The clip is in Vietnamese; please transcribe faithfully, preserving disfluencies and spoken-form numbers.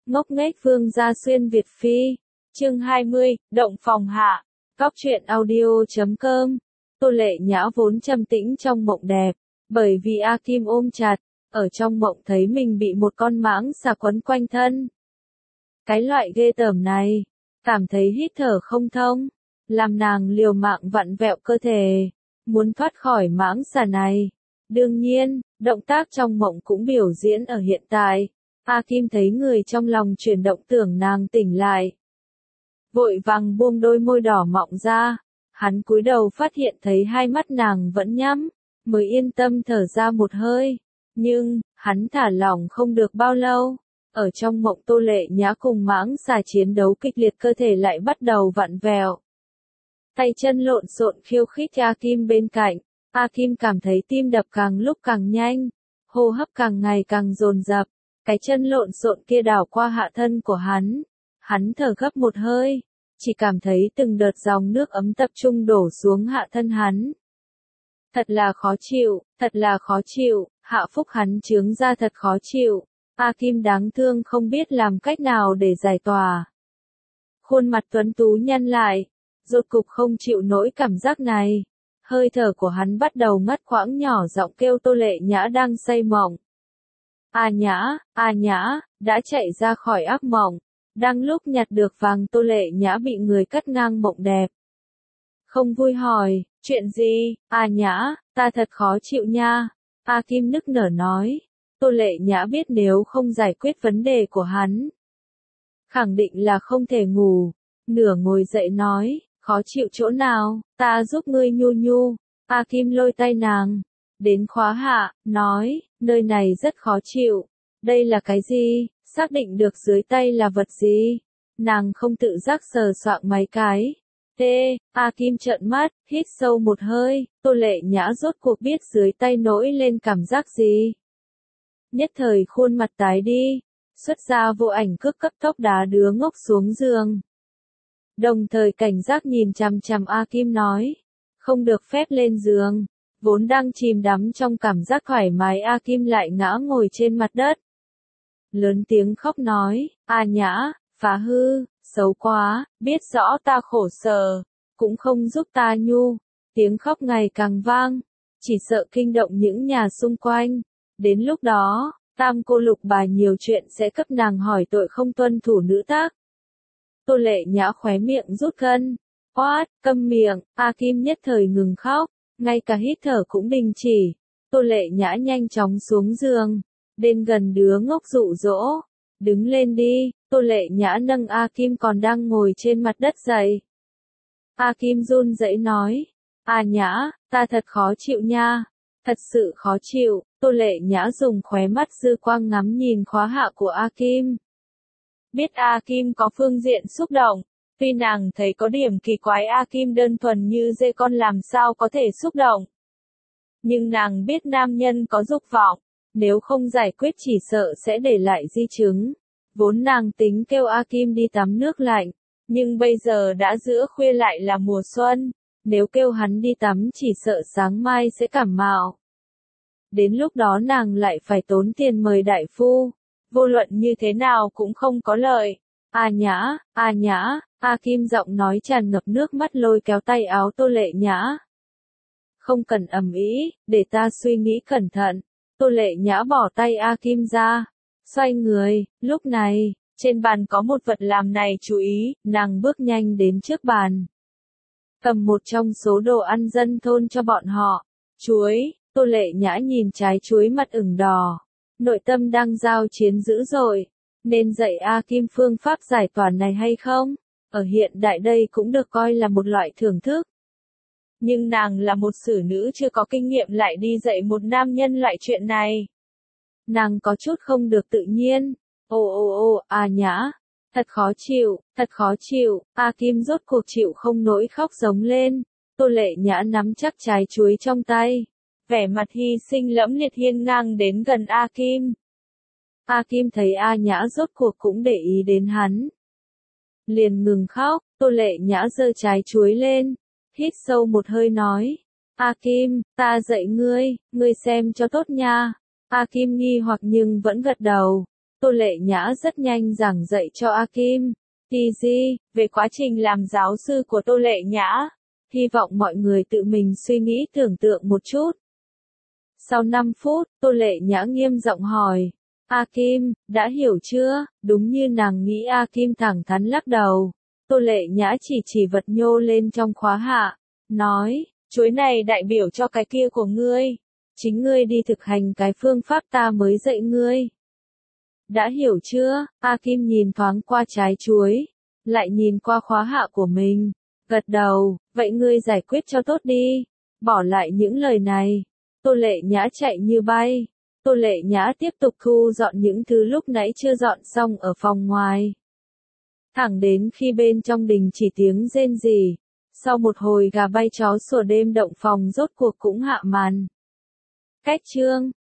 Ngốc nghếch Vương gia xuyên Việt Phi. Chương hai mươi, động phòng hạ. Góc truyện audio chấm com. Tô Lệ Nhã vốn trầm tĩnh trong mộng đẹp, bởi vì A Kim ôm chặt, ở trong mộng thấy mình bị một con mãng xà quấn quanh thân. Cái loại ghê tởm này, cảm thấy hít thở không thông, làm nàng liều mạng vặn vẹo cơ thể, muốn thoát khỏi mãng xà này. Đương nhiên, động tác trong mộng cũng biểu diễn ở hiện tại. A Kim thấy người trong lòng chuyển động tưởng nàng tỉnh lại. Vội vàng buông đôi môi đỏ mọng ra, hắn cúi đầu phát hiện thấy hai mắt nàng vẫn nhắm, mới yên tâm thở ra một hơi. Nhưng, hắn thả lỏng không được bao lâu. Ở trong mộng Tô Lệ Nhã cùng mãng xà chiến đấu kịch liệt, cơ thể lại bắt đầu vặn vẹo. Tay chân lộn xộn khiêu khích A Kim bên cạnh. A Kim cảm thấy tim đập càng lúc càng nhanh, hô hấp càng ngày càng dồn dập. Cái chân lộn xộn kia đảo qua hạ thân của hắn. Hắn thở gấp một hơi, chỉ cảm thấy từng đợt dòng nước ấm tập trung đổ xuống hạ thân hắn. Thật là khó chịu, thật là khó chịu, hạ phúc hắn chướng ra thật khó chịu. A Kim đáng thương không biết làm cách nào để giải tỏa. Khuôn mặt tuấn tú nhăn lại, rốt cục không chịu nổi cảm giác này. Hơi thở của hắn bắt đầu ngắt quãng, nhỏ giọng kêu Tô Lệ Nhã đang say mộng. A Nhã, A Nhã, đã chạy ra khỏi ác mộng. Đang lúc nhặt được vàng, Tô Lệ Nhã bị người cắt ngang mộng đẹp. Không vui hỏi, chuyện gì? A Nhã, ta thật khó chịu nha. A Kim nức nở nói. Tô Lệ Nhã biết nếu không giải quyết vấn đề của hắn, khẳng định là không thể ngủ. Nửa ngồi dậy nói, khó chịu chỗ nào, ta giúp ngươi nhu nhu. A Kim lôi tay nàng đến khóa hạ, nói, nơi này rất khó chịu. Đây là cái gì? Xác định được dưới tay là vật gì? Nàng không tự giác sờ soạng mấy cái. Tê, A Kim trợn mắt, hít sâu một hơi. Tô Lệ Nhã rốt cuộc biết dưới tay nổi lên cảm giác gì. Nhất thời khuôn mặt tái đi, xuất ra vô ảnh cước cấp tốc đá đứa ngốc xuống giường. Đồng thời cảnh giác nhìn chằm chằm A Kim nói, không được phép lên giường. Vốn đang chìm đắm trong cảm giác thoải mái, A Kim lại ngã ngồi trên mặt đất. Lớn tiếng khóc nói, A Nhã, phá hư, xấu quá, biết rõ ta khổ sở, cũng không giúp ta nhu. Tiếng khóc ngày càng vang, chỉ sợ kinh động những nhà xung quanh. Đến lúc đó, tam cô lục bà nhiều chuyện sẽ cấp nàng hỏi tội không tuân thủ nữ tác. Tô Lệ Nhã khóe miệng rút gân. Oát, câm miệng. A Kim nhất thời ngừng khóc, ngay cả hít thở cũng đình chỉ. Tô Lệ Nhã nhanh chóng xuống giường, đến gần đứa ngốc dụ dỗ. Đứng lên đi. Tô Lệ Nhã nâng A Kim còn đang ngồi trên mặt đất dậy. A Kim run rẩy nói, A Nhã, ta thật khó chịu nha. Thật sự khó chịu. Tô Lệ Nhã dùng khóe mắt dư quang ngắm nhìn khóa hạ của A Kim. Biết A Kim có phương diện xúc động, tuy nàng thấy có điểm kỳ quái, A Kim đơn thuần như dê con làm sao có thể xúc động. Nhưng nàng biết nam nhân có dục vọng, nếu không giải quyết chỉ sợ sẽ để lại di chứng. Vốn nàng tính kêu A Kim đi tắm nước lạnh, nhưng bây giờ đã giữa khuya lại là mùa xuân, nếu kêu hắn đi tắm chỉ sợ sáng mai sẽ cảm mạo. Đến lúc đó nàng lại phải tốn tiền mời đại phu, vô luận như thế nào cũng không có lợi. A Nhã, A Nhã, A Kim giọng nói tràn ngập nước mắt lôi kéo tay áo Tô Lệ Nhã. Không cần ầm ĩ, để ta suy nghĩ cẩn thận. Tô Lệ Nhã bỏ tay A Kim ra, xoay người. Lúc này, trên bàn có một vật làm này chú ý, nàng bước nhanh đến trước bàn, cầm một trong số đồ ăn dân thôn cho bọn họ. Chuối. Tô Lệ Nhã nhìn trái chuối mặt ửng đỏ, nội tâm đang giao chiến dữ dội. Nên dạy A Kim phương pháp giải tỏa này hay không? Ở hiện đại đây cũng được coi là một loại thưởng thức. Nhưng nàng là một xử nữ chưa có kinh nghiệm lại đi dạy một nam nhân loại chuyện này. Nàng có chút không được tự nhiên. Ồ ồ ồ, A Nhã, thật khó chịu, thật khó chịu. A Kim rốt cuộc chịu không nổi khóc giống lên. Tô Lệ Nhã nắm chắc trái chuối trong tay, vẻ mặt hy sinh lẫm liệt hiên ngang đến gần A Kim. A Kim thấy A Nhã rốt cuộc cũng để ý đến hắn, liền ngừng khóc. Tô Lệ Nhã giơ trái chuối lên, hít sâu một hơi nói, A Kim, ta dạy ngươi, ngươi xem cho tốt nha. A Kim nghi hoặc nhưng vẫn gật đầu. Tô Lệ Nhã rất nhanh giảng dạy cho A Kim, Ti Di, về quá trình làm giáo sư của Tô Lệ Nhã. Hy vọng mọi người tự mình suy nghĩ tưởng tượng một chút. Sau năm phút, Tô Lệ Nhã nghiêm giọng hỏi, A Kim, đã hiểu chưa? Đúng như nàng nghĩ, A Kim thẳng thắn lắc đầu. Tô Lệ Nhã chỉ chỉ vật nhô lên trong khóa hạ, nói, chuối này đại biểu cho cái kia của ngươi. Chính ngươi đi thực hành cái phương pháp ta mới dạy ngươi. Đã hiểu chưa? A Kim nhìn thoáng qua trái chuối, lại nhìn qua khóa hạ của mình, gật đầu, vậy ngươi giải quyết cho tốt đi. Bỏ lại những lời này, Tô Lệ Nhã chạy như bay. Tô Lệ Nhã tiếp tục thu dọn những thứ lúc nãy chưa dọn xong ở phòng ngoài. Thẳng đến khi bên trong đình chỉ tiếng rên rỉ. Sau một hồi gà bay chó sủa, đêm động phòng rốt cuộc cũng hạ màn. Cách chương